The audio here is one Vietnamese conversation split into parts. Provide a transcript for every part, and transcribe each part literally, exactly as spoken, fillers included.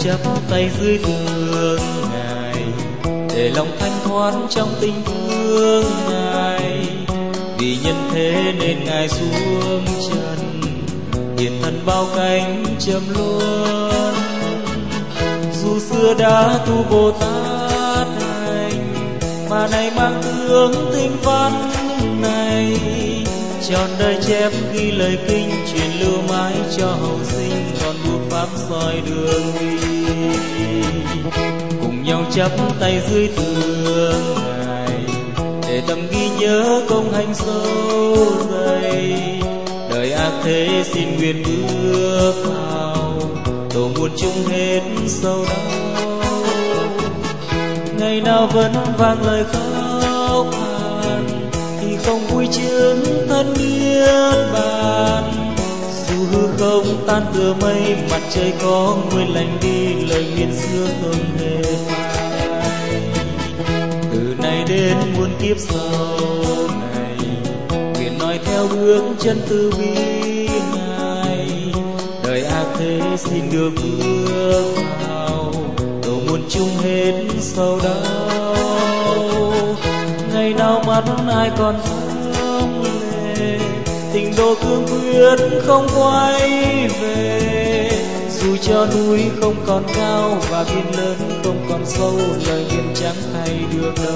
chắp tay dưới tường Ngài, để lòng thanh thoát trong tình thương Ngài. Vì nhân thế nên Ngài xuống trần, hiện thân bao cánh châm luôn. Dù xưa đã tu Bồ Tát hành, mà nay mang hướng tinh văn này. Trọn đời chép ghi lời kinh, truyền lưu mãi cho hậu sinh, còn buộc pháp soi đường đi. Cùng nhau chắp tay dưới tường Ngài, để tâm ghi nhớ công hành sâu dày. Đời ác thế xin nguyện bước vào, độ muôn chung hết sâu đau. Ngày nào vẫn vang lời khóc than, thì không vui chứng thân niết bàn. Dù hư không tan tựa mây, mặt trời có nguyên lành đi, lời nguyện xưa không hề phai. Từ nay đến muôn kiếp sau này, nguyện nói theo bước chân từ bi Ngài. Đời ác thế xin được bước vào, độ muôn chung hết sầu đau. Ngày nào mắt ai còn thấm lệ, tình độ cương quyết không quay về. Dù cho núi không còn cao và biển lớn không còn sâu, lời nguyện chẳng thay được đâu.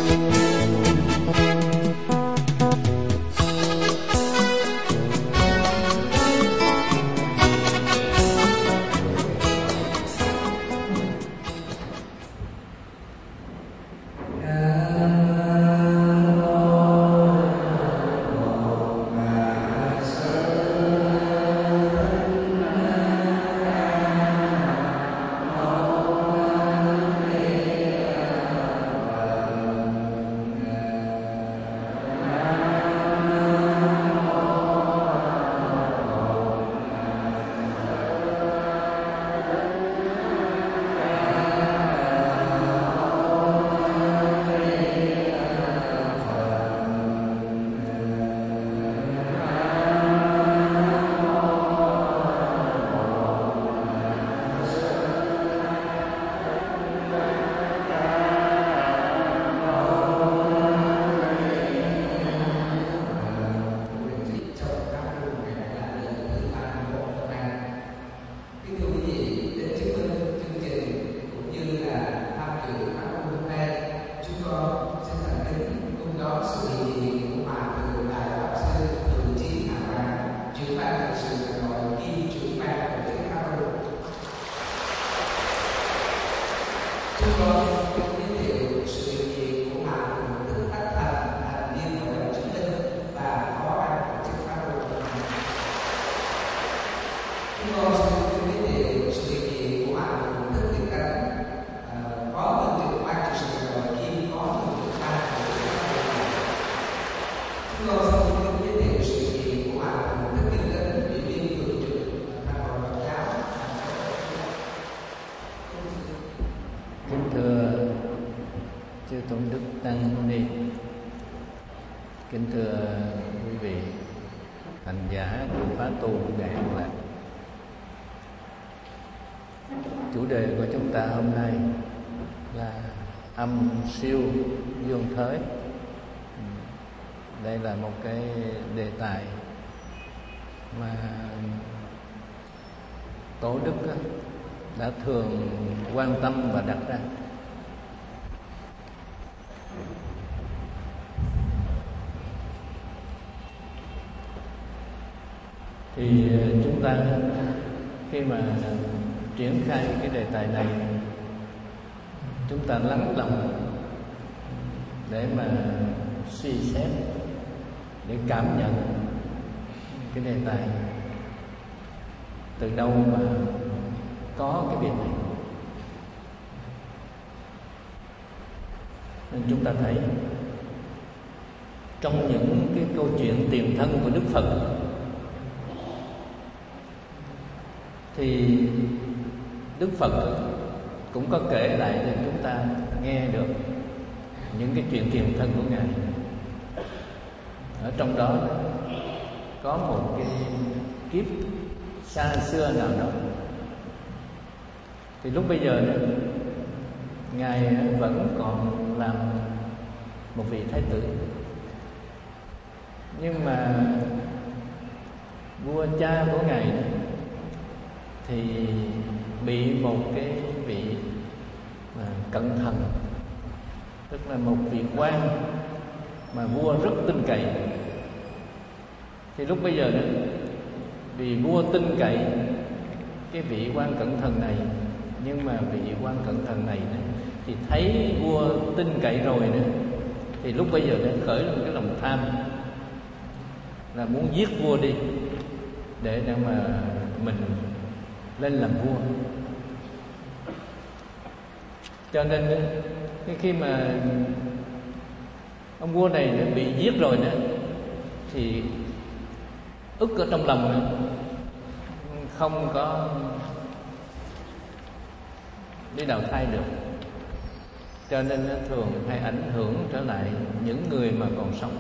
Kính thưa quý vị hành giả của khóa tu Đại An Lạc, chủ đề của chúng ta hôm nay là âm siêu dương thới. Đây là một cái đề tài mà Tổ Đức đã thường quan tâm và đặt ra. Thì chúng ta khi mà triển khai cái đề tài này, chúng ta lắng lòng để mà suy xét, để cảm nhận cái đề tài từ đâu mà có cái việc này. Nên chúng ta thấy trong những cái câu chuyện tiền thân của Đức Phật thì Đức Phật cũng có kể lại cho chúng ta nghe được những cái chuyện tiền thân của Ngài. Ở trong đó có một cái kiếp xa xưa nào đó, Thì lúc bây giờ đó, Ngài vẫn còn làm một vị thái tử. Nhưng mà vua cha của Ngài đó, thì bị một cái vị mà cận thần, tức là một vị quan mà vua rất tin cậy. Thì lúc bây giờ đó, vì vua tin cậy cái vị quan cận thần này, nhưng mà vị quan cận thần này đó, thì thấy vua tin cậy rồi đó, thì lúc bây giờ đã khởi lên cái lòng tham, là muốn giết vua đi để để mà mình lên làm vua. Cho nên khi mà ông vua này đã bị giết rồi đó, thì ức ở trong lòng nữa, không có đi đào thai được. Cho nên nó thường hay ảnh hưởng trở lại những người mà còn sống.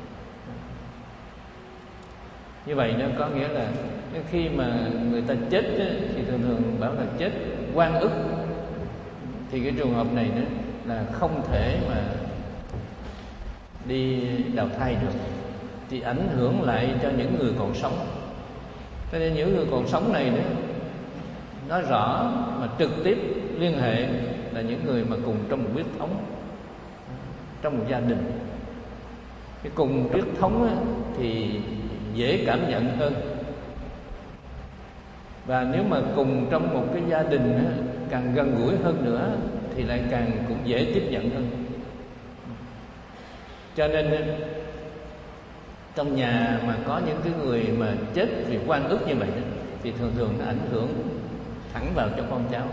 Như vậy nó có nghĩa là khi mà người ta chết thì thường thường bảo là chết oan ức, thì cái trường hợp này đó là không thể mà đi đào thai được, thì ảnh hưởng lại cho những người còn sống. Cho nên những người còn sống này đó, nói rõ mà trực tiếp liên hệ là những người mà cùng trong một huyết thống, trong một gia đình. Cái cùng huyết thống á, thì dễ cảm nhận hơn. Và nếu mà cùng trong một cái gia đình á, càng gần gũi hơn nữa thì lại càng cũng dễ tiếp nhận hơn. Cho nên trong nhà mà có những cái người mà chết vì oan ức như vậy đó, thì thường thường nó ảnh hưởng thẳng vào cho con cháu.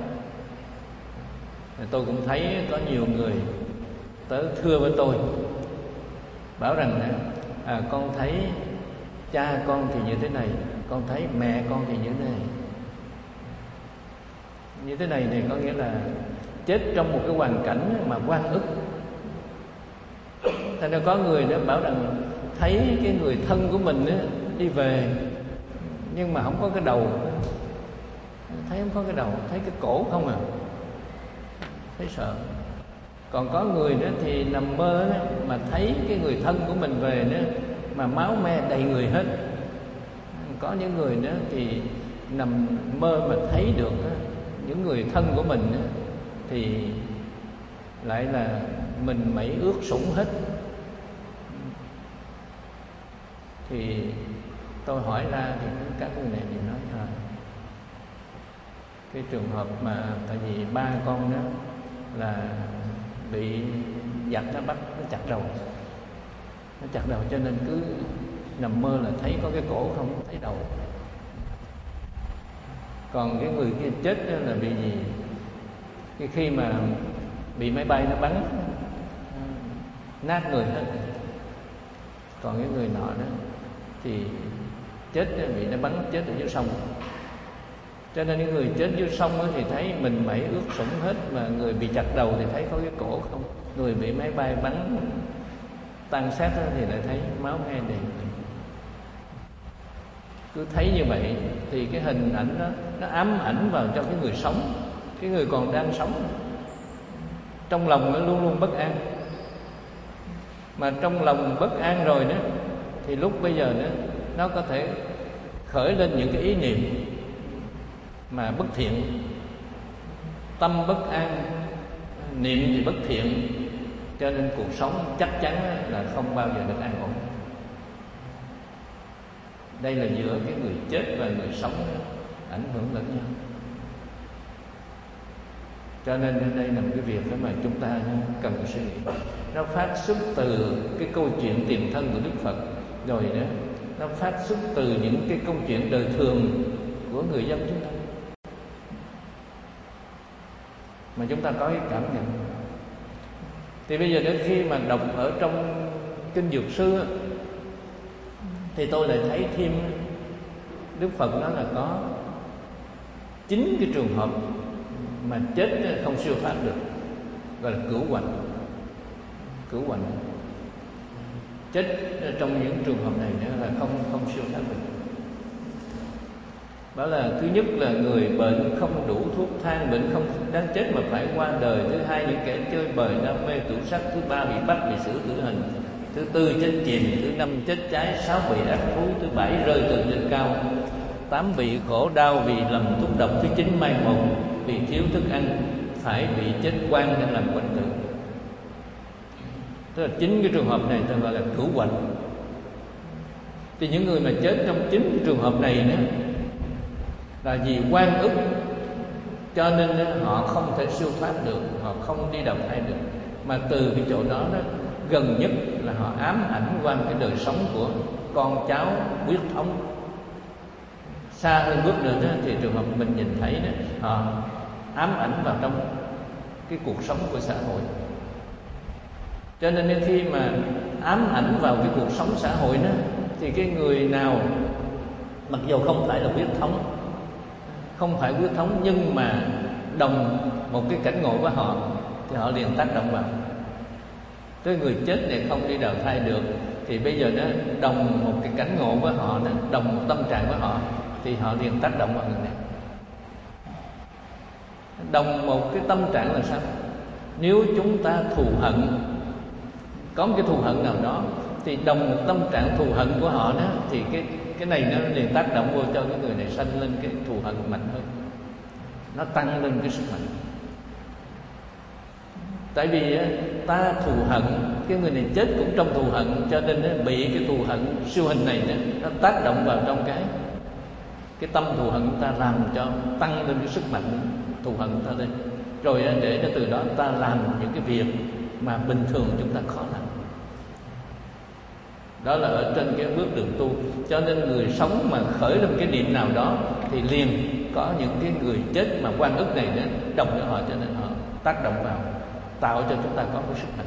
Tôi cũng thấy có nhiều người tới thưa với tôi, bảo rằng à, con thấy cha con thì như thế này, con thấy mẹ con thì như thế này. Như thế này thì có nghĩa là chết trong một cái hoàn cảnh mà oan ức. Thành ra có người đó bảo rằng thấy cái người thân của mình đó, đi về nhưng mà không có cái đầu, thấy không có cái đầu, thấy cái cổ không à, thấy sợ. Còn có người đó thì nằm mơ đó, mà thấy cái người thân của mình về đó mà máu me đầy người hết. Có những người đó thì nằm mơ mà thấy được đó, những người thân của mình đó, thì lại là mình mẩy ướt sũng hết. Thì tôi hỏi ra thì các người này thì nói à, cái trường hợp mà tại vì ba con đó là bị giặc nó bắt, nó chặt đầu, nó chặt đầu cho nên cứ nằm mơ là thấy có cái cổ không thấy đầu. Còn cái người kia chết đó là bị gì? Cái khi mà bị máy bay nó bắn nát người hết. Còn cái người nọ đó thì chết bị nó bắn chết ở dưới sông. Cho nên những người chết dưới sông đó thì thấy mình mẩy ướt sũng hết, mà người bị chặt đầu thì thấy có cái cổ không. Người bị máy bay bắn tan xác thì lại thấy máu me đầy. Cứ thấy như vậy thì cái hình ảnh đó nó ám ảnh vào cho cái người sống, cái người còn đang sống, trong lòng nó luôn luôn bất an. Mà trong lòng bất an rồi đó thì lúc bây giờ đó nó có thể khởi lên những cái ý niệm mà bất thiện, tâm bất an, niệm thì bất thiện, cho nên cuộc sống chắc chắn là không bao giờ được an ổn. Đây là giữa cái người chết và người sống ảnh hưởng lẫn nhau. Cho nên đây là một cái việc đó mà chúng ta cần suy nghĩ. Nó phát xuất từ cái câu chuyện tiền thân của Đức Phật, rồi đó nó phát xuất từ những cái câu chuyện đời thường của người dân chúng ta, mà chúng ta có cái cảm nhận. Thì bây giờ đến khi mà đọc ở trong kinh Dược Sư thì tôi lại thấy thêm Đức Phật nói là có chín cái trường hợp mà chết không siêu thoát được, gọi là cửu hoành. Cửu hoành chết trong những trường hợp này nữa là không không siêu thoát được. Đó là thứ nhất là người bệnh không đủ thuốc thang, bệnh không đáng chết mà phải qua đời. Thứ hai, những kẻ chơi bời đam mê tủ sắc. Thứ ba, bị bắt bị xử tử hình. Thứ tư, chết chìm. Thứ năm, chết cháy. Sáu, bị ác thú. Thứ bảy, rơi từ trên cao. Tám, bị khổ đau vì lầm thuốc độc. Thứ chín, mai một vì thiếu thức ăn, phải bị chết quan hay làm quạnh tử. Tức là chín cái trường hợp này ta gọi là cửu quạnh. Thì những người mà chết trong chín cái trường hợp này nữa là vì oan ức, cho nên họ không thể siêu thoát được, họ không đi đầu thai được. Mà từ cái chỗ đó, đó gần nhất là họ ám ảnh qua cái đời sống của con cháu huyết thống. Xa hơn bước nữa đó, thì trường hợp mình nhìn thấy đó, họ ám ảnh vào trong cái cuộc sống của xã hội. Cho nên khi mà ám ảnh vào cái cuộc sống xã hội đó, thì cái người nào mặc dù không phải là huyết thống, không phải huyết thống nhưng mà đồng một cái cảnh ngộ với họ, thì họ liền tác động vào. Cái người chết này không đi đầu thai được, thì bây giờ đó đồng một cái cảnh ngộ với họ, đó, đồng một tâm trạng với họ, thì họ liền tác động vào người này. Đồng một cái tâm trạng là sao? Nếu chúng ta thù hận, có một cái thù hận nào đó, thì đồng một tâm trạng thù hận của họ đó, thì cái cái này nó liền tác động vô cho cái người này sanh lên cái thù hận mạnh hơn, nó tăng lên cái sức mạnh. Tại vì ta thù hận, cái người này chết cũng trong thù hận, cho nên bị cái thù hận siêu hình này nó tác động vào trong cái cái tâm thù hận của ta, làm cho tăng lên cái sức mạnh thù hận của ta lên, rồi để từ đó ta làm những cái việc mà bình thường chúng ta khó làm. Đó là ở trên cái bước đường tu. Cho nên người sống mà khởi lên cái niệm nào đó thì liền có những cái người chết mà oan ức này đó đồng với họ, cho nên họ tác động vào, tạo cho chúng ta có cái sức mạnh.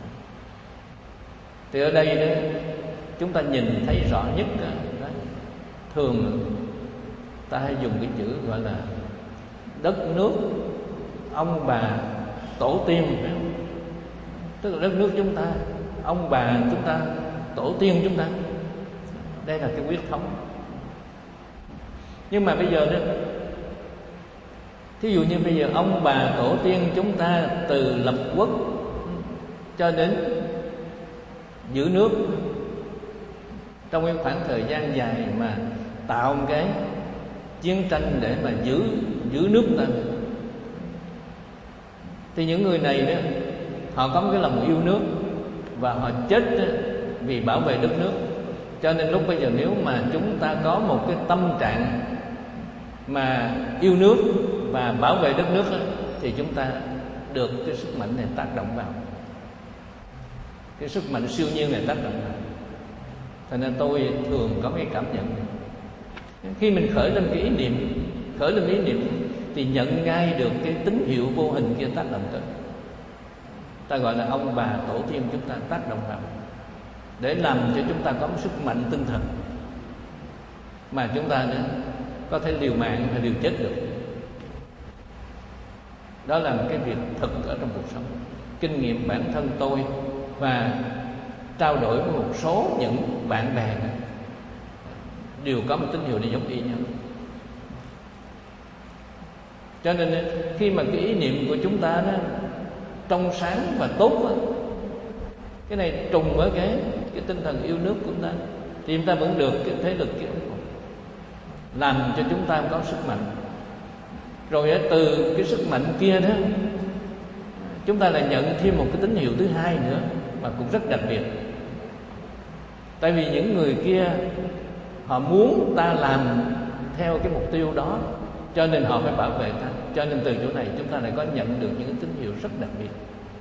Thì ở đây đó, chúng ta nhìn thấy rõ nhất đó, đó, thường ta hay dùng cái chữ gọi là đất nước, ông bà, tổ tiên. Tức là đất nước chúng ta, ông bà chúng ta, tổ tiên chúng ta. Đây là cái huyết thống. Nhưng mà bây giờ đó, thí dụ như bây giờ ông bà tổ tiên chúng ta từ lập quốc cho đến giữ nước, trong cái khoảng thời gian dài mà tạo một cái chiến tranh để mà giữ giữ nước ta, thì những người này đó, họ có một cái lòng yêu nước và họ chết vì bảo vệ đất nước. Cho nên lúc bây giờ nếu mà chúng ta có một cái tâm trạng mà yêu nước và bảo vệ đất nước, thì chúng ta được cái sức mạnh này tác động vào, cái sức mạnh siêu nhiên này tác động vào. Cho nên tôi thường có cái cảm nhận này. Khi mình khởi lên cái ý niệm, khởi lên ý niệm thì nhận ngay được cái tín hiệu vô hình kia tác động tới. Ta gọi là ông bà tổ tiên chúng ta tác động vào, để làm cho chúng ta có một sức mạnh tinh thần mà chúng ta nữa có thể liều mạng hay liều chết được. Đó là một cái việc thực ở trong cuộc sống, kinh nghiệm bản thân tôi và trao đổi với một số những bạn bè này, đều có một tín hiệu này giống y nhau. Cho nên khi mà cái ý niệm của chúng ta đó trong sáng và tốt đó, cái này trùng với cái cái tinh thần yêu nước của chúng ta, thì chúng ta vẫn được cái thế lực kia làm cho chúng ta có sức mạnh. Rồi từ cái sức mạnh kia đó, chúng ta lại nhận thêm một cái tín hiệu thứ hai nữa mà cũng rất đặc biệt. Tại vì những người kia họ muốn ta làm theo cái mục tiêu đó, cho nên họ phải bảo vệ ta. Cho nên từ chỗ này chúng ta lại có nhận được những cái tín hiệu rất đặc biệt,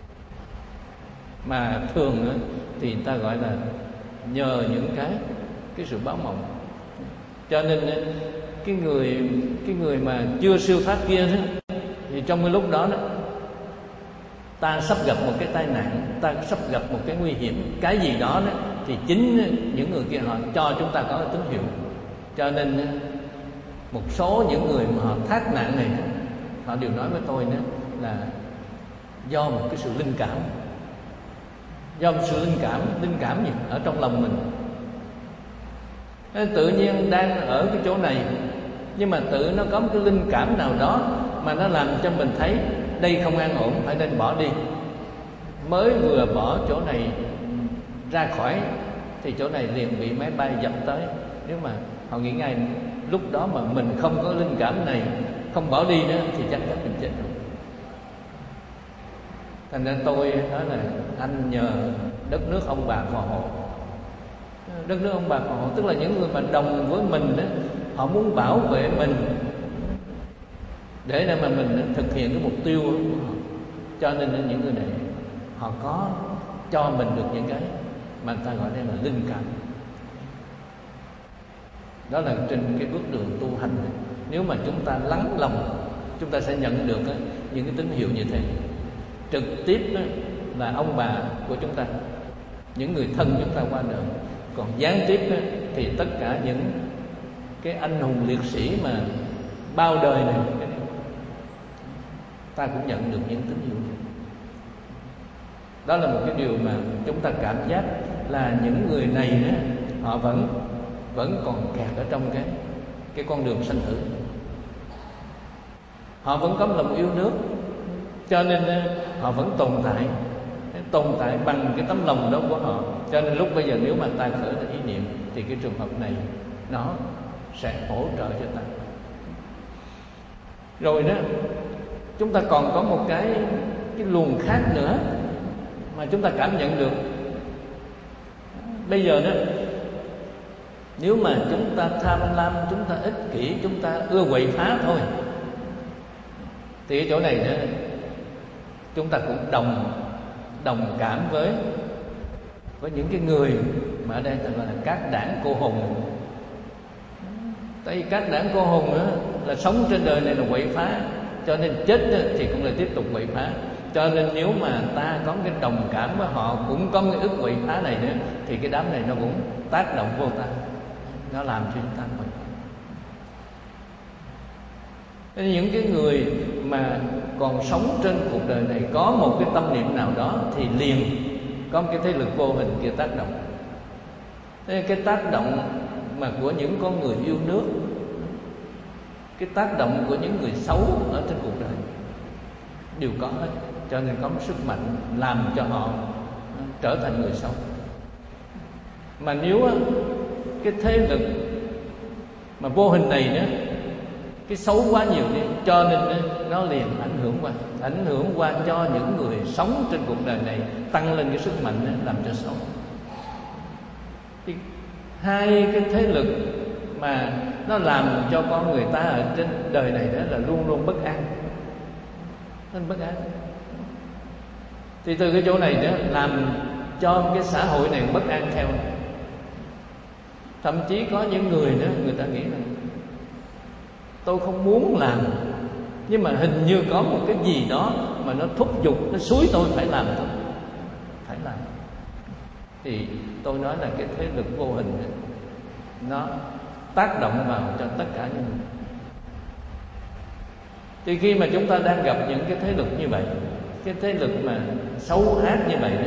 mà thường nữa thì người ta gọi là nhờ những cái cái sự báo mộng. Cho nên cái người cái người mà chưa siêu thoát kia đó, thì trong cái lúc đó đó ta sắp gặp một cái tai nạn, ta sắp gặp một cái nguy hiểm, cái gì đó đó, thì chính những người kia họ cho chúng ta có cái tín hiệu. Cho nên một số những người mà họ thoát nạn này, họ đều nói với tôi nữa là do một cái sự linh cảm, do một sự linh cảm, linh cảm gì ở trong lòng mình. Nên tự nhiên đang ở cái chỗ này nhưng mà tự nó có một cái linh cảm nào đó mà nó làm cho mình thấy đây không an ổn, phải nên bỏ đi. Mới vừa bỏ chỗ này ra khỏi thì chỗ này liền bị máy bay dập tới. Nếu mà họ nghĩ ngay lúc đó mà mình không có linh cảm này, không bỏ đi nữa thì chắc chắn mình chết rồi. Thành ra tôi đó là anh nhờ đất nước ông bà phò hộ. Đất nước ông bà phò hộ tức là những người mà đồng với mình đó, họ muốn bảo vệ mình để mà mình thực hiện cái mục tiêu của họ. Cho nên những người này họ có cho mình được những cái mà người ta gọi đây là linh cảm. Đó là trên cái bước đường tu hành này. Nếu mà chúng ta lắng lòng, chúng ta sẽ nhận được những cái tín hiệu như thế. Trực tiếp là ông bà của chúng ta, những người thân chúng ta qua đời. Còn gián tiếp thì tất cả những cái anh hùng liệt sĩ mà bao đời này, ta cũng nhận được những tín hiệu. Đó là một cái điều mà chúng ta cảm giác là những người này đó, họ vẫn vẫn còn kẹt ở trong cái cái con đường sanh tử. Họ vẫn có lòng yêu nước, cho nên họ vẫn tồn tại, tồn tại bằng cái tấm lòng đó của họ. Cho nên lúc bây giờ nếu mà ta khởi ra ý niệm thì cái trường hợp này nó sẽ hỗ trợ cho ta. Rồi đó, chúng ta còn có một cái cái luồng khác nữa mà chúng ta cảm nhận được. Bây giờ đó, nếu mà chúng ta tham lam, chúng ta ích kỷ, chúng ta ưa quậy phá thôi, thì ở chỗ này đó chúng ta cũng đồng đồng cảm với với những cái người mà ở đây ta gọi là các đảng cô hùng. Tại vì các đảng cô hùng đó là sống trên đời này là quậy phá, cho nên chết thì cũng là tiếp tục quậy phá. Cho nên nếu mà ta có cái đồng cảm với họ, cũng có cái ức quậy phá này nữa, thì cái đám này nó cũng tác động vô ta, nó làm cho chúng ta quậy phá. Những cái người mà còn sống trên cuộc đời này có một cái tâm niệm nào đó thì liền có một cái thế lực vô hình kia tác động. Thế cái tác động mà của những con người yêu nước, cái tác động của những người xấu ở trên cuộc đời đều có hết. Cho nên có một sức mạnh làm cho họ trở thành người xấu. Mà nếu cái thế lực mà vô hình này nữa, cái xấu quá nhiều đi, cho nên nó liền ảnh hưởng qua ảnh hưởng qua cho những người sống trên cuộc đời này, tăng lên cái sức mạnh làm cho xấu. Thì hai cái thế lực mà nó làm cho con người ta ở trên đời này đó là luôn luôn bất an, nên bất an. Thì từ cái chỗ này đó làm cho cái xã hội này bất an theo. Thậm chí có những người nữa, người ta nghĩ là tôi không muốn làm, nhưng mà hình như có một cái gì đó mà nó thúc giục, nó xúi tôi phải làm thôi, phải làm. Thì tôi nói là cái thế lực vô hình này, nó tác động vào cho tất cả những người. Thì khi mà chúng ta đang gặp những cái thế lực như vậy, cái thế lực mà xấu ác như vậy đó,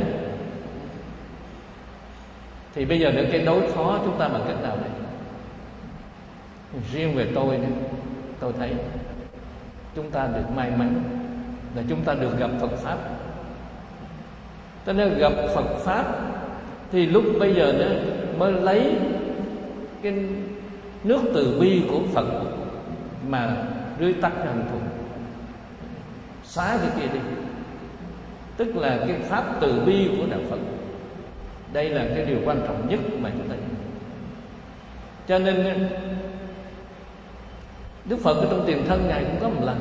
thì bây giờ được cái đối phó chúng ta bằng cách nào đây? Riêng về tôi này, tôi thấy chúng ta được may mắn là chúng ta được gặp Phật Pháp. Cho nên gặp Phật Pháp thì lúc bây giờ đó mới lấy cái nước từ bi của Phật mà rưới tắt cái hận thù, xóa cái kia đi. Tức là cái pháp từ bi của Đạo Phật. Đây là cái điều quan trọng nhất mà chúng ta. Cho nên Đức Phật ở trong tiền thân Ngài cũng có một lần,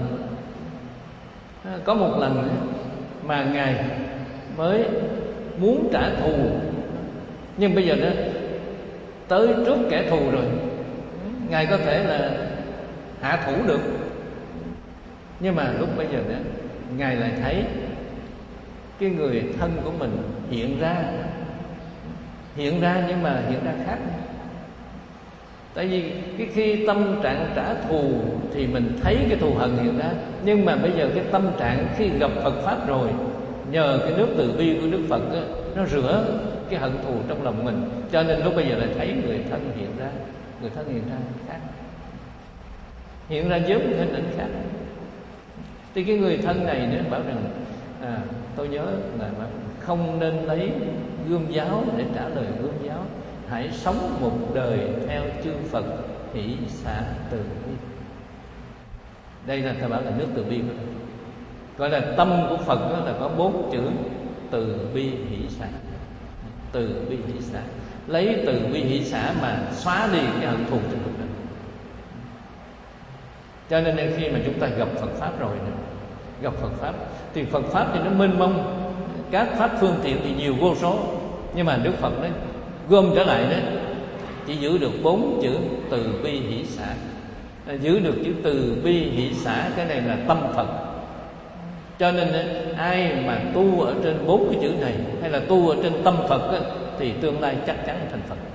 có một lần mà Ngài mới muốn trả thù, nhưng bây giờ đó tới trước kẻ thù rồi, Ngài có thể là hạ thủ được. Nhưng mà lúc bây giờ đó Ngài lại thấy cái người thân của mình hiện ra, hiện ra nhưng mà hiện ra khác. Tại vì cái khi tâm trạng trả thù thì mình thấy cái thù hận hiện ra, nhưng mà bây giờ cái tâm trạng khi gặp Phật Pháp rồi, nhờ cái nước từ bi của Đức Phật đó, nó rửa cái hận thù trong lòng mình. Cho nên lúc bây giờ lại thấy người thân hiện ra, người thân hiện ra khác. hiện ra dưới một hình ảnh khác. Thì cái người thân này nữa bảo rằng à, tôi nhớ là không nên lấy gươm giáo để trả lời gươm giáo, hãy sống một đời theo chư Phật hỷ xả từ bi. Đây là ta bảo là nước từ bi của tôi. Gọi là tâm của Phật đó là có bốn chữ từ bi hỷ xả. Từ bi hỷ xả, lấy từ bi hỷ xả mà xóa đi cái hận thù trong cuộc đời. Cho nên khi mà chúng ta gặp Phật pháp rồi nữa, gặp Phật pháp thì Phật pháp thì nó mênh mông, các pháp phương tiện thì nhiều vô số, nhưng mà Đức Phật nó gom trở lại đó, chỉ giữ được bốn chữ từ bi hỷ xả. Giữ được chữ từ bi hỷ xả, cái này là tâm Phật. Cho nên ai mà tu ở trên bốn cái chữ này, hay là tu ở trên tâm Phật á, thì tương lai chắc chắn thành Phật.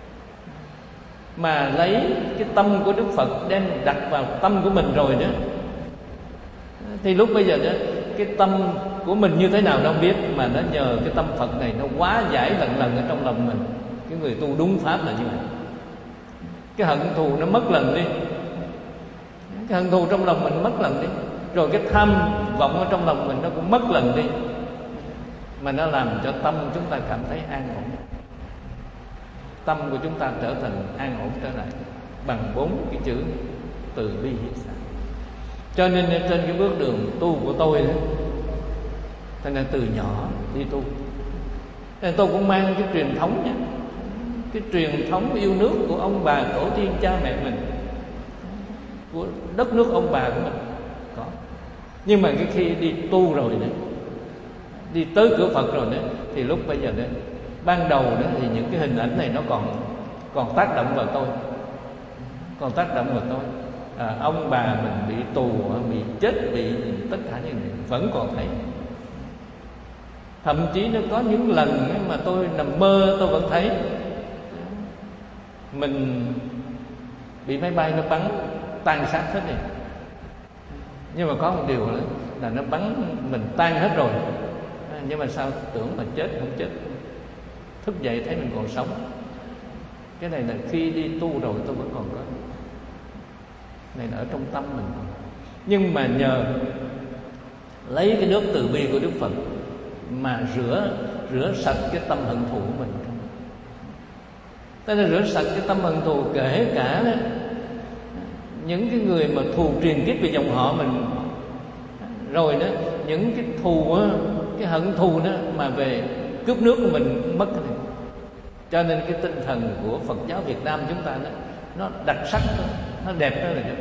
Mà lấy cái tâm của Đức Phật đem đặt vào tâm của mình rồi đó, thì lúc bây giờ đó, cái tâm của mình như thế nào đâu biết, mà nó nhờ cái tâm Phật này nó hóa giải lần lần ở trong lòng mình. Cái người tu đúng pháp là như vậy. Cái hận thù nó mất lần đi, cái hận thù trong lòng mình mất lần đi, rồi cái tham vọng ở trong lòng mình nó cũng mất lần đi, mà nó làm cho tâm chúng ta cảm thấy an ổn. Tâm của chúng ta trở thành an ổn trở lại bằng bốn cái chữ từ bi hỷ xả. Cho nên trên cái bước đường tu của tôi đó, thành ra từ nhỏ đi tu, nên tôi cũng mang cái truyền thống nha, cái truyền thống yêu nước của ông bà tổ tiên cha mẹ mình, của đất nước ông bà của mình có. Nhưng mà cái khi đi tu rồi đó, đi tới cửa Phật rồi đó, thì lúc bây giờ đó, ban đầu đó thì những cái hình ảnh này nó còn còn tác động vào tôi, còn tác động vào tôi. À, ông bà mình bị tù, bị chết, bị tất cả những này vẫn còn thấy. Thậm chí nó có những lần mà tôi nằm mơ tôi vẫn thấy mình bị máy bay nó bắn tan xác hết đi. Nhưng mà có một điều nữa là nó bắn mình tan hết rồi, nhưng mà sao tưởng là chết không chết, thức dậy thấy mình còn sống. Cái này là khi đi tu rồi tôi vẫn còn có. Này là ở trong tâm mình. Nhưng mà nhờ lấy cái nước từ bi của Đức Phật mà rửa rửa sạch cái tâm hận thù của mình. Tức là rửa sạch cái tâm hận thù, kể cả đó, những cái người mà thù truyền kiếp về dòng họ mình rồi đó, những cái thù đó, cái hận thù đó mà về cướp nước của mình mất cái này. Cho nên cái tinh thần của Phật giáo Việt Nam chúng ta đó, nó đặc sắc đó, nó đẹp đó là đó.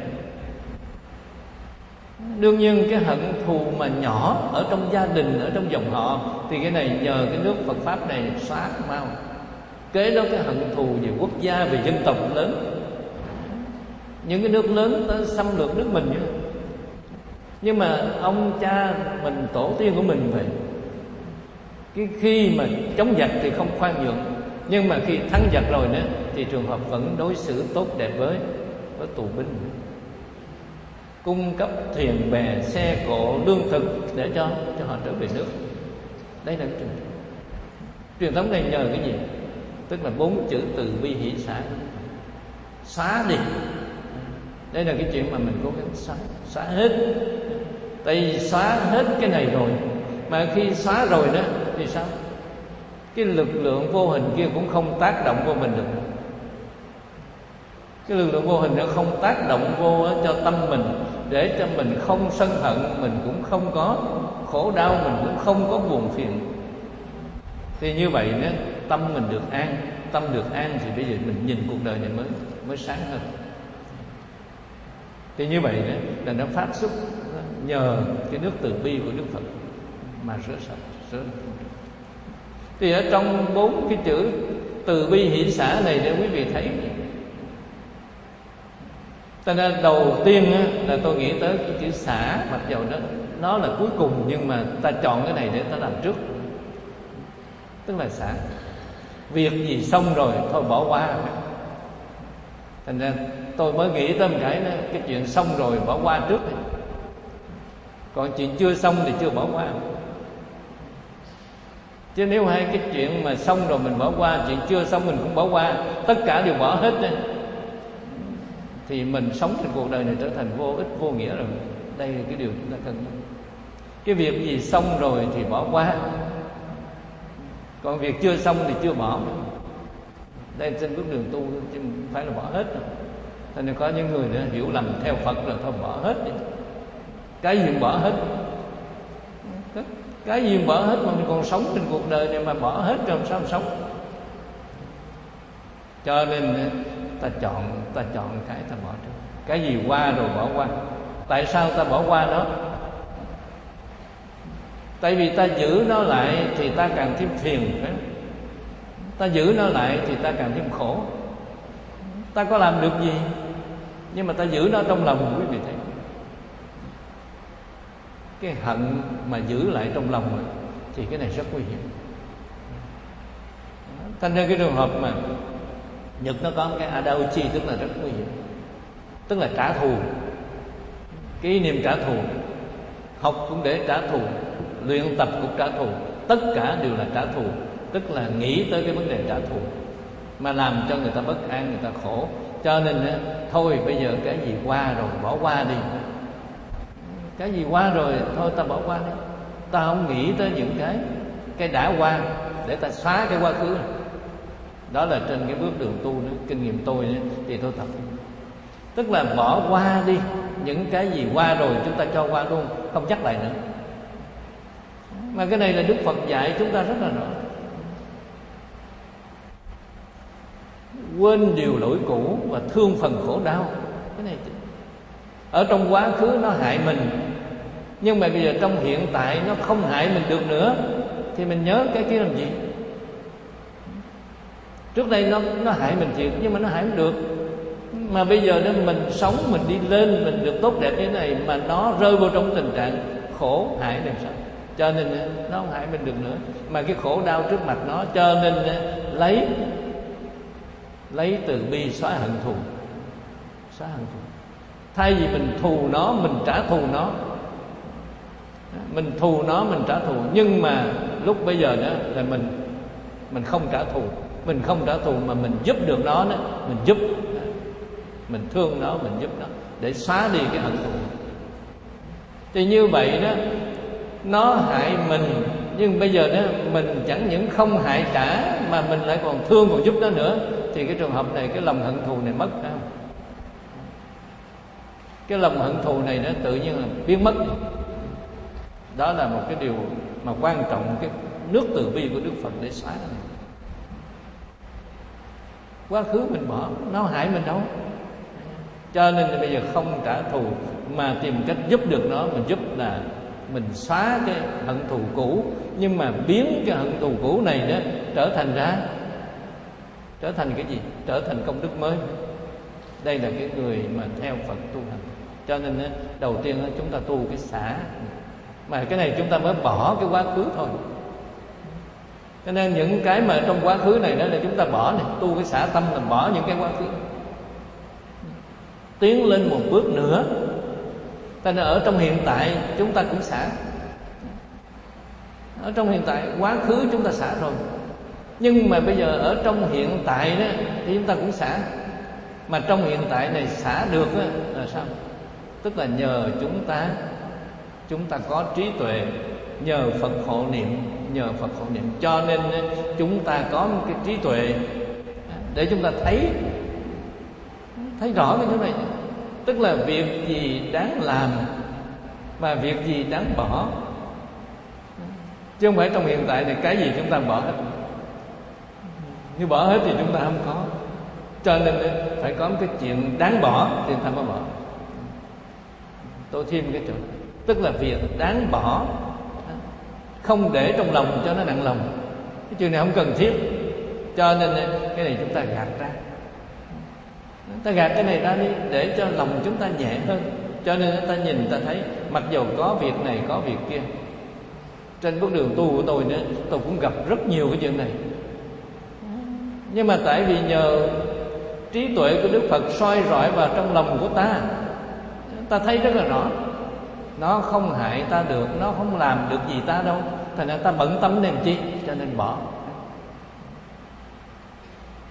Đương nhiên cái hận thù mà nhỏ ở trong gia đình, ở trong dòng họ, thì cái này nhờ cái nước Phật pháp này xóa mau. Kế đó cái hận thù về quốc gia, về dân tộc lớn, những cái nước lớn tới xâm lược nước mình nữa. Nhưng mà ông cha mình, tổ tiên của mình vậy, cái khi mà chống giặc thì không khoan nhượng, nhưng mà khi thắng giặc rồi nữa thì trường hợp vẫn đối xử tốt đẹp với với tù binh, cung cấp thuyền bè, xe cộ, lương thực để cho cho họ trở về nước. Đây là cái truyền thống. Truyền thống này nhờ cái gì? Tức là bốn chữ từ bi hỷ xả, xóa đi. Đây là cái chuyện mà mình cố gắng xóa, xóa hết. Tại vì xóa hết cái này rồi, mà khi xóa rồi đó thì sao? Cái lực lượng vô hình kia cũng không tác động vô mình được. Cái lực lượng vô hình nó không tác động vô cho tâm mình, để cho mình không sân hận, mình cũng không có khổ đau, mình cũng không có buồn phiền. Thì như vậy đó, tâm mình được an. Tâm được an thì bây giờ mình nhìn cuộc đời này mới mới sáng hơn. Thì như vậy đó là nó phát xuất nhờ cái nước từ bi của Đức Phật mà rửa sạch, rửa. Thì ở trong bốn cái chữ từ bi hỷ xả này để quý vị thấy, cho nên đầu tiên á, là tôi nghĩ tới cái chữ xả, mặc dầu đó nó là cuối cùng, nhưng mà ta chọn cái này để ta làm trước. Tức là xả. Việc gì xong rồi thôi bỏ qua. Thành ra tôi mới nghĩ tới một cái đó, cái chuyện xong rồi bỏ qua trước. Còn chuyện chưa xong thì chưa bỏ qua. Chứ nếu hai cái chuyện mà xong rồi mình bỏ qua, chuyện chưa xong mình cũng bỏ qua, tất cả đều bỏ hết. thì mình sống trên cuộc đời này trở thành vô ích vô nghĩa rồi. Đây là cái điều chúng ta cần. Cái việc gì xong rồi thì bỏ qua, còn việc chưa xong thì chưa bỏ. Đây trên bước đường tu chứ không phải là bỏ hết đâu. Thành nên có những người nữa hiểu lầm theo Phật là thôi bỏ hết đi. Cái gì cũng bỏ hết, cái gì cũng bỏ hết mà mình còn sống trên cuộc đời này mà bỏ hết rồi sao mà sống. Cho nên ta chọn ta chọn cái ta bỏ trước. Cái gì qua rồi bỏ qua. Tại sao ta bỏ qua nó? Tại vì ta giữ nó lại thì ta càng thêm phiền, phải không? Ta giữ nó lại thì ta càng thêm khổ. Ta có làm được gì, nhưng mà ta giữ nó trong lòng. Quý vị thấy cái hận mà giữ lại trong lòng thì cái này rất nguy hiểm. Thành ra cái trường hợp mà Nhật nó có cái adaochi, tức là rất nguy hiểm, tức là trả thù. Cái niệm trả thù, học cũng để trả thù, luyện tập cũng trả thù, tất cả đều là trả thù. Tức là nghĩ tới cái vấn đề trả thù mà làm cho người ta bất an, người ta khổ. Cho nên thôi bây giờ cái gì qua rồi bỏ qua đi. Cái gì qua rồi thôi ta bỏ qua đi. Ta không nghĩ tới những cái cái đã qua để ta xóa cái quá khứ này. Đó là trên cái bước đường tu nữa, kinh nghiệm tôi nữa, thì tôi tập. Tức là bỏ qua đi những cái gì qua rồi, chúng ta cho qua luôn, không nhắc lại nữa. Mà cái này là Đức Phật dạy chúng ta rất là rõ. Quên điều lỗi cũ và thương phần khổ đau. Cái này ở trong quá khứ nó hại mình, nhưng mà bây giờ trong hiện tại nó không hại mình được nữa, thì mình nhớ cái kia làm gì? Trước đây nó nó hại mình thiệt, nhưng mà nó hại mình được. Mà bây giờ nếu mình sống, mình đi lên, mình được tốt đẹp như thế này, mà nó rơi vô trong tình trạng khổ hại làm sao? Cho nên nó không hại mình được nữa, mà cái khổ đau trước mặt nó. Cho nên lấy lấy từ bi xóa hận thù. Xóa hận thù. Thay vì mình thù nó, mình trả thù nó. Mình thù nó, mình trả thù. Nhưng mà lúc bây giờ đó là mình Mình không trả thù. Mình không trả thù mà mình giúp được nó đó. Mình giúp, mình thương nó, mình giúp nó để xóa đi cái hận thù. Thì như vậy đó, nó hại mình, nhưng bây giờ đó mình chẳng những không hại trả, mà mình lại còn thương, còn giúp nó nữa. Thì cái trường hợp này, cái lòng hận thù này mất, phải không? Cái lòng hận thù này nó tự nhiên là biến mất. Đó là một cái điều mà quan trọng, cái nước từ bi của Đức Phật để xóa này. Quá khứ mình bỏ, nó hại mình đâu. Cho nên là bây giờ không trả thù, mà tìm cách giúp được nó. Mình giúp là mình xóa cái hận thù cũ, nhưng mà biến cái hận thù cũ này đó trở thành ra Trở thành cái gì? Trở thành công đức mới. Đây là cái người mà theo Phật tu hành. Cho nên đầu tiên chúng ta tu cái xả, mà cái này chúng ta mới bỏ cái quá khứ thôi. Cho nên những cái mà trong quá khứ này đó là chúng ta bỏ này. Tu cái xả tâm là bỏ những cái quá khứ, tiến lên một bước nữa. Cho nên ở trong hiện tại chúng ta cũng xả. Ở trong hiện tại quá khứ chúng ta xả rồi, nhưng mà bây giờ ở trong hiện tại đó thì chúng ta cũng xả. Mà trong hiện tại này xả được đó là sao? Tức là nhờ chúng ta Chúng ta có trí tuệ, nhờ Phật hộ niệm, nhờ Phật hộ niệm, cho nên chúng ta có một cái trí tuệ để chúng ta thấy thấy rõ cái chỗ này. Tức là việc gì đáng làm và việc gì đáng bỏ, chứ không phải trong hiện tại này cái gì chúng ta bỏ hết. Nếu bỏ hết thì chúng ta không có. Cho nên phải có một cái chuyện đáng bỏ thì ta mới bỏ. Tôi thêm cái chỗ, tức là việc đáng bỏ, không để trong lòng cho nó nặng lòng. Cái chuyện này không cần thiết. Cho nên cái này chúng ta gạt ra. Ta gạt cái này ra đi để cho lòng chúng ta nhẹ hơn. Cho nên ta nhìn ta thấy, mặc dù có việc này có việc kia. Trên bước đường tu của tôi nữa, tôi cũng gặp rất nhiều cái chuyện này. Nhưng mà tại vì nhờ trí tuệ của Đức Phật soi rọi vào trong lòng của ta, ta thấy rất là rõ. Nó không hại ta được, nó không làm được gì ta đâu. Thành ra ta bận tâm làm chi, cho nên bỏ.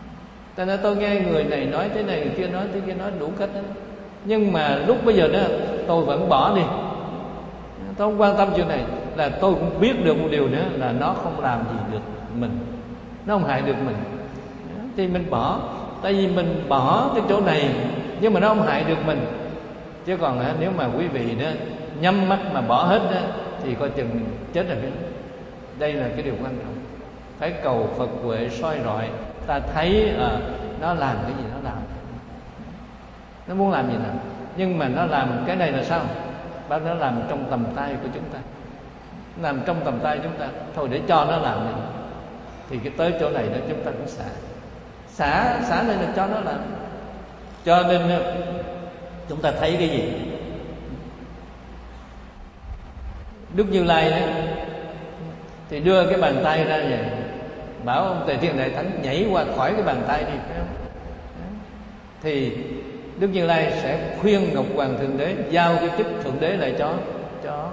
Tại nên tôi nghe người này nói thế này, người kia nói thế kia, nói đủ cách đó. Nhưng mà lúc bây giờ đó tôi vẫn bỏ đi, tôi không quan tâm chuyện này. Là tôi cũng biết được một điều nữa là nó không làm gì được mình, nó không hại được mình, thì mình bỏ. Tại vì mình bỏ cái chỗ này nhưng mà nó không hại được mình. Chứ còn nếu mà quý vị đó nhắm mắt mà bỏ hết đó, thì coi chừng mình chết rồi. Đây là cái điều quan trọng. Phải cầu Phật huệ soi rọi. Ta thấy à, nó làm cái gì nó làm, nó muốn làm gì nào. Nhưng mà nó làm cái này là sao? Bác nó làm trong tầm tay của chúng ta, làm trong tầm tay chúng ta. Thôi để cho nó làm đi. Thì cái tới chỗ này đó chúng ta cũng xả. Xả, xả này là cho nó làm. Cho nên chúng ta thấy cái gì? Đức Như Lai đấy, thì đưa cái bàn tay ra vậy, bảo ông Tề Thiên Đại Thánh nhảy qua khỏi cái bàn tay đi, phải không? Thì Đức Như Lai sẽ khuyên Ngọc Hoàng Thượng Đế giao cái chức Thượng Đế lại cho cho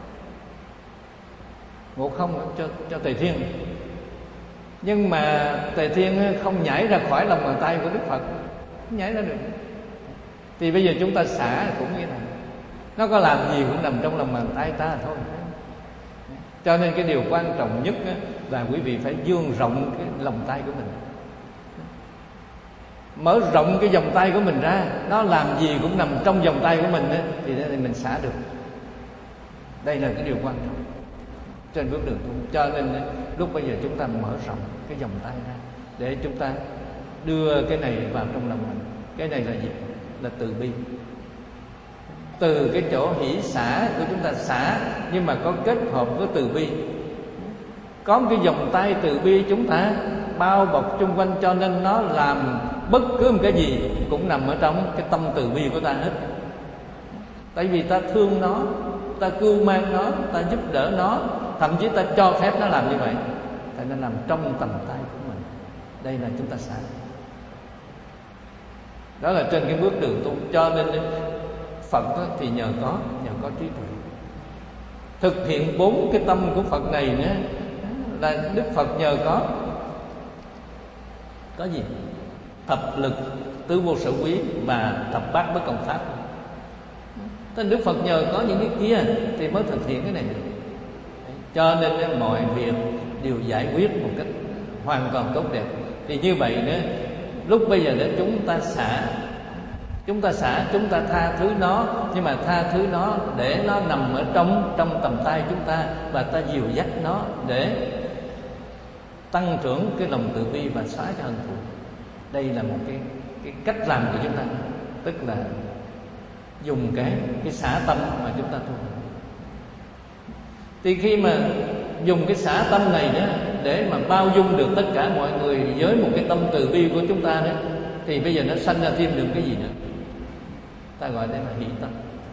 Ngộ Không, cho cho Tề Thiên. Nhưng mà Tề Thiên không nhảy ra khỏi lòng bàn tay của Đức Phật, không nhảy ra được. Thì bây giờ chúng ta xả cũng như này, nó có làm gì cũng nằm trong lòng bàn tay ta thôi. Cho nên cái điều quan trọng nhất là quý vị phải vươn rộng cái lòng tay của mình, mở rộng cái vòng tay của mình ra. Nó làm gì cũng nằm trong vòng tay của mình ấy, thì mình xả được. Đây là cái điều quan trọng trên bước đường tu. Cho nên lúc bây giờ chúng ta mở rộng cái vòng tay ra để chúng ta đưa cái này vào trong lòng mình. Cái này là gì? Là từ bi. Từ cái chỗ hỷ xả của chúng ta xả, nhưng mà có kết hợp với từ bi. Có một cái vòng tay từ bi chúng ta bao bọc chung quanh, cho nên nó làm bất cứ một cái gì cũng nằm ở trong cái tâm từ bi của ta hết. Tại vì ta thương nó, ta cưu mang nó, ta giúp đỡ nó, thậm chí ta cho phép nó làm như vậy, tại nó nằm trong tầm tay của mình. Đây là chúng ta xả. Đó là trên cái bước đường tu. Cho nên Phật thì nhờ có nhờ có trí tuệ, thực hiện bốn cái tâm của Phật này nữa là Đức Phật nhờ có có gì? Thập lực, tứ vô sở quý và thập bát bất cộng pháp. Nên Đức Phật nhờ có những cái kia thì mới thực hiện cái này được. Cho nên mọi việc đều giải quyết một cách hoàn toàn tốt đẹp. Thì như vậy nữa, lúc bây giờ đó chúng ta xả, chúng ta xả, chúng ta tha thứ nó, nhưng mà tha thứ nó để nó nằm ở trong trong tầm tay chúng ta, và ta dìu dắt nó để tăng trưởng cái lòng từ bi và xóa cái hận thù. Đây là một cái cái cách làm của chúng ta, tức là dùng cái cái xả tâm mà chúng ta tu. Thì khi mà dùng cái xả tâm này đó để mà bao dung được tất cả mọi người với một cái tâm từ bi của chúng ta đó, thì bây giờ nó sanh ra thêm được cái gì nữa? Ta gọi đây là hỷ tâm.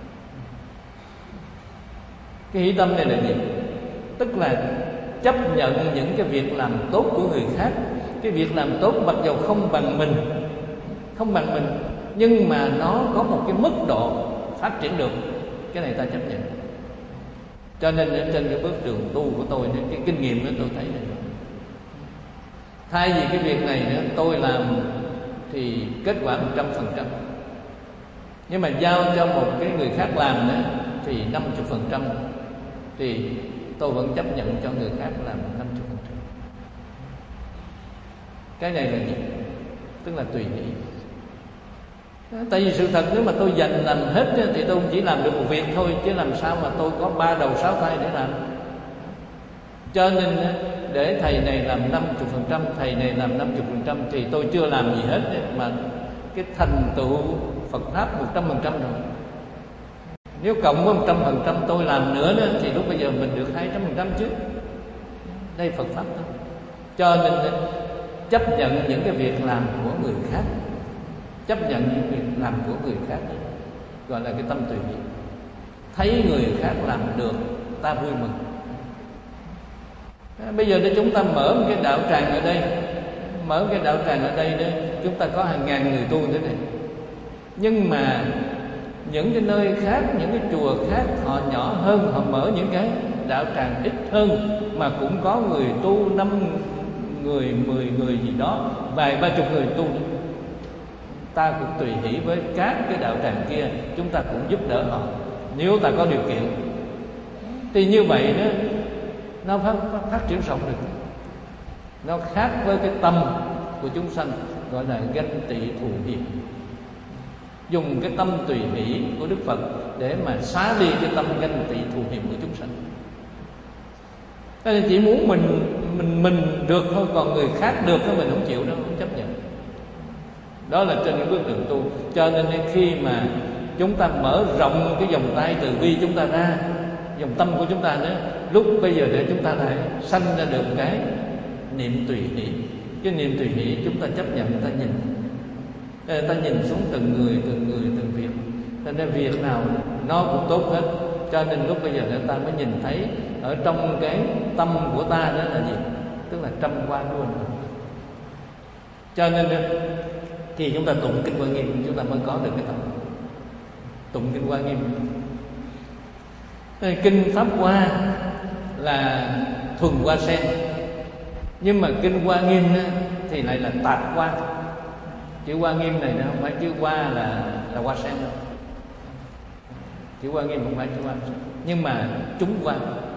Cái hỷ tâm này là gì? Tức là chấp nhận những cái việc làm tốt của người khác. Cái việc làm tốt mặc dù không bằng mình, không bằng mình, nhưng mà nó có một cái mức độ phát triển được, cái này ta chấp nhận. Cho nên trên cái bước đường tu của tôi, cái kinh nghiệm đó tôi thấy này, thay vì cái việc này nữa tôi làm thì kết quả một trăm phần trăm, nhưng mà giao cho một cái người khác làm nữa thì năm mươi phần trăm, thì tôi vẫn chấp nhận cho người khác làm năm mươi phần trăm. Cái này là gì? Tức là tùy nghĩ. Tại vì sự thật nếu mà tôi dành làm hết thì tôi chỉ làm được một việc thôi, chứ làm sao mà tôi có ba đầu sáu tay để làm. Cho nên để thầy này làm năm mươi phần trăm, thầy này làm năm mươi phần trăm thì tôi chưa làm gì hết, mà cái thành tựu Phật Pháp một trăm phần trăm rồi. Nếu cộng với một trăm phần trăm tôi làm nữa đó, thì lúc bây giờ mình được hai trăm phần trăm chứ. Đây Phật Pháp thôi. Cho nên chấp nhận những cái việc làm của người khác, chấp nhận những việc làm của người khác, gọi là cái tâm tùy hỷ. Thấy người khác làm được, ta vui mừng. Bây giờ để chúng ta mở một cái đạo tràng ở đây, mở cái đạo tràng ở đây đó, chúng ta có hàng ngàn người tu thế này. Nhưng mà những cái nơi khác, những cái chùa khác họ nhỏ hơn, họ mở những cái đạo tràng ít hơn, mà cũng có người tu năm người, mười người gì đó, vài ba chục người tu, ta cũng tùy hỷ với các cái đạo tràng kia, chúng ta cũng giúp đỡ họ nếu ta có điều kiện. Thì như vậy đó, nó phát, phát, phát triển rộng được. Nó khác với cái tâm của chúng sanh gọi là ganh tị thù hiềm. Dùng cái tâm tùy hỷ của Đức Phật để mà xóa đi cái tâm ganh tị thù hiềm của chúng sanh. Nên chỉ muốn mình mình mình được thôi, còn người khác được thôi mình không chịu đâu, không chấp nhận. Đó là trên cái bước đường tu. Cho nên khi mà chúng ta mở rộng cái vòng tay từ bi chúng ta ra, dòng tâm của chúng ta nữa, lúc bây giờ để chúng ta lại sanh ra được cái niệm tùy hỷ. Cái niệm tùy hỷ chúng ta chấp nhận, ta nhìn, ta nhìn xuống từng người, từng người, từng việc. Cho nên việc nào nó cũng tốt hết. Cho nên lúc bây giờ ta mới nhìn thấy ở trong cái tâm của ta đó là gì? Tức là trăm hoa luôn. Cho nên khi chúng ta tụng kinh Hoa Nghiêm, chúng ta mới có được cái tâm tụng kinh Hoa Nghiêm. Kinh Pháp Hoa là thuần hoa sen, nhưng mà kinh Hoa Nghiêm thì lại là tạp hoa. Chữ Hoa Nghiêm này nó không phải chữ hoa là là hoa sen đâu. Chữ Hoa Nghiêm không phải chữ hoa, nhưng mà chúng hoa.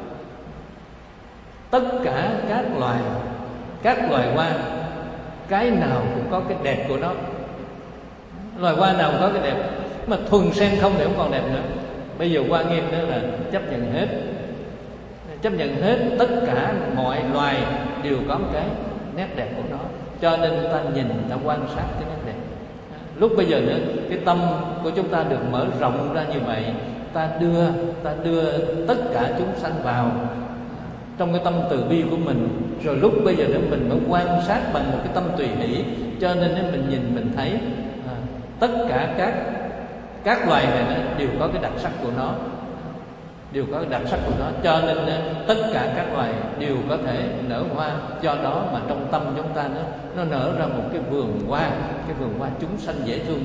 Tất cả các loài các loài hoa, cái nào cũng có cái đẹp của nó. Loài hoa nào cũng có cái đẹp, mà thuần sen không thì không còn đẹp nữa. Bây giờ Hoa Nghiêm đó là chấp nhận hết, chấp nhận hết tất cả mọi loài đều có một cái nét đẹp của nó. Cho nên ta nhìn, ta quan sát cái nét đẹp. Lúc bây giờ nữa, cái tâm của chúng ta được mở rộng ra như vậy, ta đưa ta đưa tất cả chúng sanh vào trong cái tâm từ bi của mình. Rồi lúc bây giờ nữa mình mới quan sát bằng một cái tâm tùy hỷ. Cho nên nếu mình nhìn mình thấy à, tất cả các các loài này nó đều có cái đặc sắc của nó, đều có cái đặc sắc của nó. Cho nên tất cả các loài đều có thể nở hoa. Do đó mà trong tâm chúng ta nó nó nở ra một cái vườn hoa, cái vườn hoa chúng sanh dễ thương.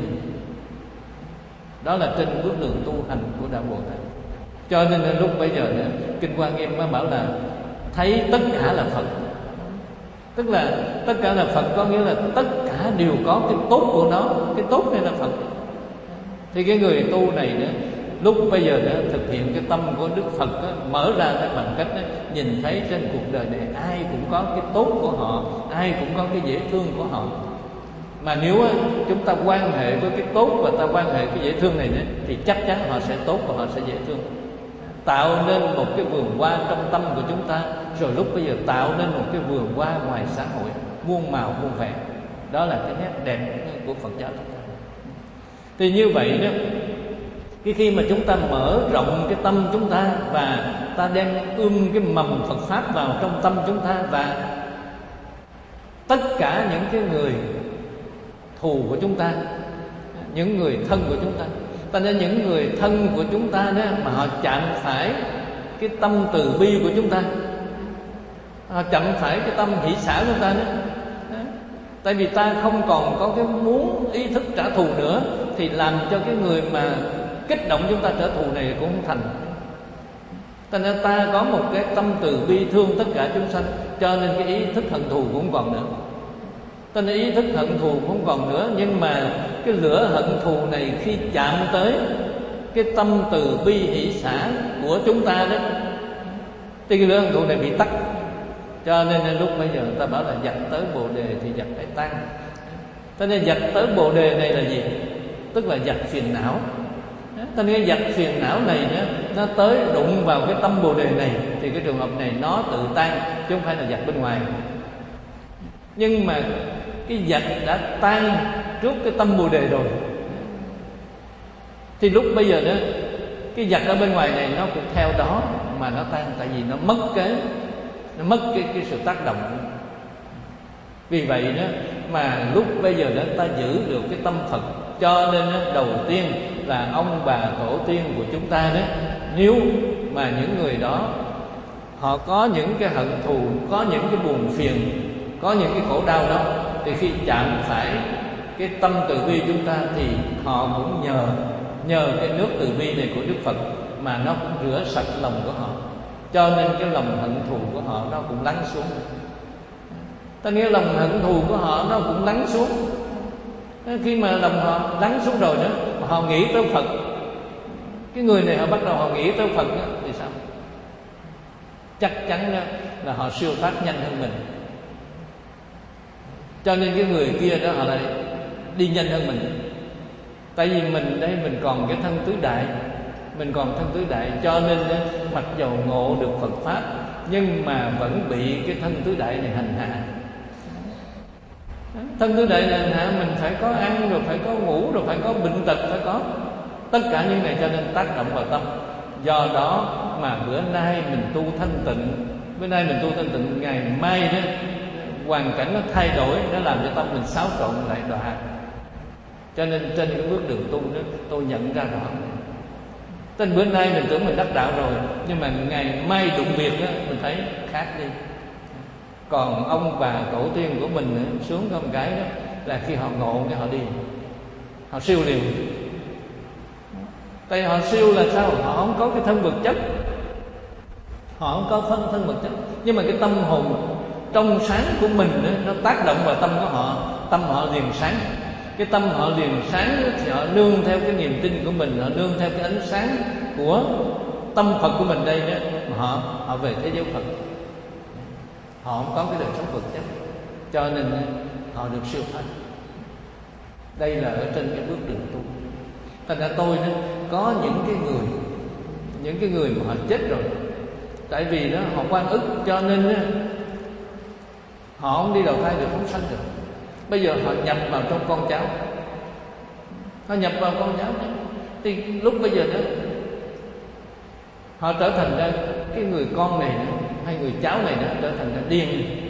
Đó là trên bước đường tu hành của đạo Bồ Tát. Cho nên lúc bây giờ nữa, kinh Hoa Nghiêm mới bảo là thấy tất cả là Phật. Tức là tất cả là Phật có nghĩa là tất cả đều có cái tốt của nó. Cái tốt này là Phật. Thì cái người tu này nữa, lúc bây giờ nữa thực hiện cái tâm của Đức Phật đó, mở ra bằng cách đó, nhìn thấy trên cuộc đời này ai cũng có cái tốt của họ, ai cũng có cái dễ thương của họ. Mà nếu chúng ta quan hệ với cái tốt và ta quan hệ cái dễ thương này nữa, thì chắc chắn họ sẽ tốt và họ sẽ dễ thương. Tạo nên một cái vườn hoa trong tâm của chúng ta, rồi lúc bây giờ tạo nên một cái vườn hoa ngoài xã hội, muôn màu muôn vẻ. Đó là cái nét đẹp của Phật giáo chúng ta. Thì như vậy đó, cái khi mà chúng ta mở rộng cái tâm chúng ta và ta đem ươm cái mầm Phật Pháp vào trong tâm chúng ta, và tất cả những cái người thù của chúng ta, những người thân của chúng ta, ta nên những người thân của chúng ta đó mà họ chạm phải cái tâm từ bi của chúng ta, họ chạm phải cái tâm hỷ xả của chúng ta đó. Tại vì ta không còn có cái muốn ý thức trả thù nữa, thì làm cho cái người mà kích động chúng ta trả thù này cũng không thành. Cho nên ta có một cái tâm từ bi thương tất cả chúng sanh, cho nên cái ý thức hận thù cũng không còn nữa. Cho nên ý thức hận thù cũng không còn nữa. Nhưng mà cái lửa hận thù này khi chạm tới cái tâm từ bi hỷ xả của chúng ta đó, thì cái lửa hận thù này bị tắt. Cho nên lúc bây giờ người ta bảo là dạch tới Bồ Đề thì dạch phải tan. Cho nên dạch tới Bồ Đề này là gì? Tức là dạch phiền não. Cho nên cái dạch phiền não này nó, nó tới đụng vào cái tâm Bồ Đề này, thì cái trường hợp này nó tự tan, chứ không phải là dạch bên ngoài. Nhưng mà cái dạch đã tan trước cái tâm Bồ Đề rồi, thì lúc bây giờ đó, cái dạch ở bên ngoài này nó cũng theo đó mà nó tan. Tại vì nó mất cái Nó mất cái, cái sự tác động. Vì vậy đó mà lúc bây giờ đó ta giữ được cái tâm Phật. Cho nên đó, đầu tiên là ông bà tổ tiên của chúng ta đó, nếu mà những người đó họ có những cái hận thù, có những cái buồn phiền, có những cái khổ đau đó, thì khi chạm phải cái tâm từ bi chúng ta, thì họ cũng nhờ nhờ cái nước từ bi này của Đức Phật mà nó cũng rửa sạch lòng của họ. Cho nên cái lòng hận thù của họ nó cũng lắng xuống. ta nghĩa lòng hận thù của họ nó cũng lắng xuống. Khi mà lòng họ lắng xuống rồi đó, họ nghĩ tới Phật, cái người này họ bắt đầu họ nghĩ tới Phật đó, thì sao? Chắc chắn đó là họ siêu thoát nhanh hơn mình. Cho nên cái người kia đó họ lại đi nhanh hơn mình. Tại vì mình đây mình còn cái thân tứ đại, mình còn thân tứ đại, cho nên đó, mặc dầu ngộ được Phật pháp nhưng mà vẫn bị cái thân tứ đại này hành hạ. Thân tứ đại này hành hạ mình phải có ăn, rồi phải có ngủ, rồi phải có bệnh tật, phải có tất cả những này, cho nên tác động vào tâm. Do đó mà bữa nay mình tu thanh tịnh, bữa nay mình tu thanh tịnh, ngày mai đó hoàn cảnh nó thay đổi, nó làm cho tâm mình xáo trộn lại đọa. Cho nên trên cái bước đường tu đó tôi nhận ra rõ. Trên bữa nay mình tưởng mình đắc đạo rồi, nhưng mà ngày mai đụng việc đó mình thấy khác đi. Còn ông bà tổ tiên của mình xuống có một cái đó là khi họ ngộ cái họ đi, họ siêu liền. Tại họ siêu là sao? Họ không có cái thân vật chất, họ không có thân thân vật chất, nhưng mà cái tâm hồn trong sáng của mình đó, nó tác động vào tâm của họ, tâm họ liền sáng. Cái tâm họ liền sáng đó, thì họ nương theo cái niềm tin của mình, họ nương theo cái ánh sáng của tâm Phật của mình đây đó, mà họ họ về thế giới Phật. Họ không có cái đời sống vật chất, cho nên họ được siêu thoát. Đây là ở trên cái bước đường tu. Thành ra tôi đó, có những cái người, những cái người mà họ chết rồi, tại vì đó họ oan ức, cho nên đó, họ không đi đầu thai được, không sanh được. Bây giờ họ nhập vào trong con cháu, họ nhập vào con cháu đó, thì lúc bây giờ đó họ trở thành ra cái người con này đó, hay người cháu này đó trở thành ra điên.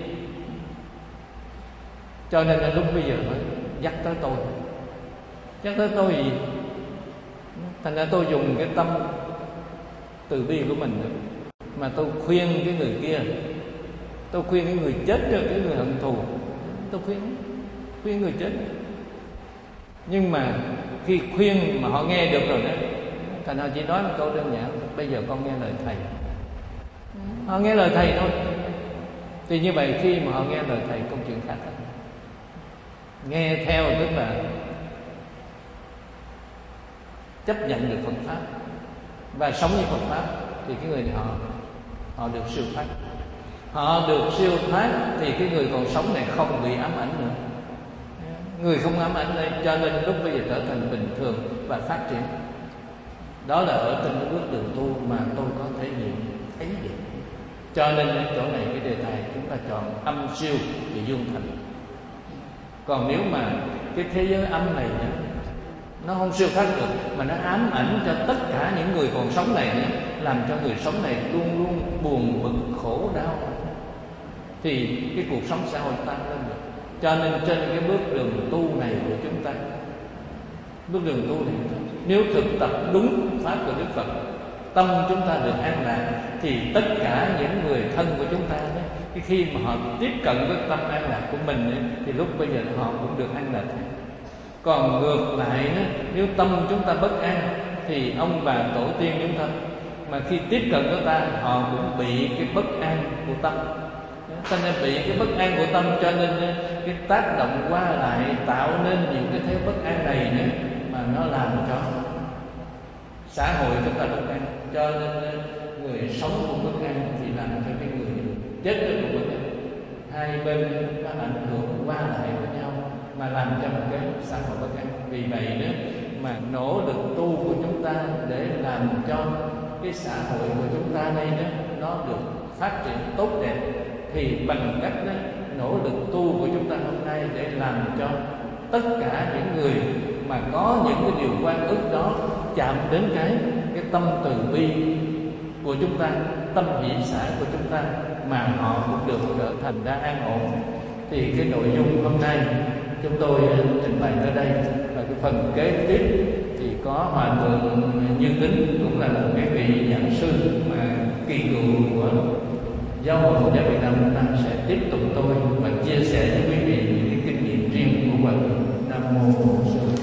Cho nên là lúc bây giờ họ dắt tới tôi, dắt tới tôi gì? Thành ra tôi dùng cái tâm từ bi của mình nữa, mà tôi khuyên cái người kia, tôi khuyên cái người chết cho cái người hận thù, tôi khuyên khuyên người chết. Nhưng mà khi khuyên mà họ nghe được rồi đó, thành họ chỉ nói một câu đơn giản: bây giờ con nghe lời thầy. Họ nghe lời thầy thôi. Thì như vậy khi mà họ nghe lời thầy, công chuyện khác hết. Nghe theo tức là chấp nhận được Phật pháp và sống như Phật pháp, thì cái người này họ họ được siêu thoát. Họ được siêu thoát thì cái người còn sống này không bị ám ảnh nữa. Người không ám ảnh đây, cho nên lúc bây giờ trở thành bình thường và phát triển. Đó là ở trên cái bước đường tu mà tôi có thể hiện thấy được. Cho nên ở chỗ này cái đề tài chúng ta chọn âm siêu thì dương thành. Còn nếu mà cái thế giới âm này nó không siêu thoát được, mà nó ám ảnh cho tất cả những người còn sống này, làm cho người sống này luôn luôn buồn bực khổ đau, thì cái cuộc sống xã hội tăng lên được. Cho nên trên cái bước đường tu này của chúng ta, bước đường tu này, nếu thực tập đúng pháp của Đức Phật, tâm chúng ta được an lạc, thì tất cả những người thân của chúng ta đó, cái khi mà họ tiếp cận với tâm an lạc của mình ấy, thì lúc bây giờ họ cũng được an lạc. Còn ngược lại đó, nếu tâm chúng ta bất an, thì ông bà tổ tiên chúng ta mà khi tiếp cận với ta, họ cũng bị cái bất an của tâm. Cho nên bị cái bất an của tâm, cho nên cái tác động qua lại tạo nên những cái thế bất an này nữa, mà nó làm cho xã hội chúng ta bất an. Cho nên người sống cũng bất an, thì làm cho cái người chết cũng bất an. Hai bên nó ảnh hưởng qua lại với nhau, mà làm cho một cái xã hội bất an. Vì vậy đó mà nỗ lực tu của chúng ta để làm cho cái xã hội của chúng ta đây đó nó được phát triển tốt đẹp, thì bằng cách đó, nỗ lực tu của chúng ta hôm nay để làm cho tất cả những người mà có những cái điều oan ức đó chạm đến cái cái tâm từ bi của chúng ta, tâm hỷ xả của chúng ta, mà họ cũng được trở thành ra an ổn. Thì cái nội dung hôm nay chúng tôi trình bày tới đây, và cái phần kế tiếp thì có Hòa thượng Như Tính, cũng là một cái vị giảng sư mà kỳ cựu của Giáo hội Phật giáo Việt Nam chúng ta, sẽ tiếp tục tôi và chia sẻ với quý vị những cái kinh nghiệm riêng của mình. Nam mô Bổn Sư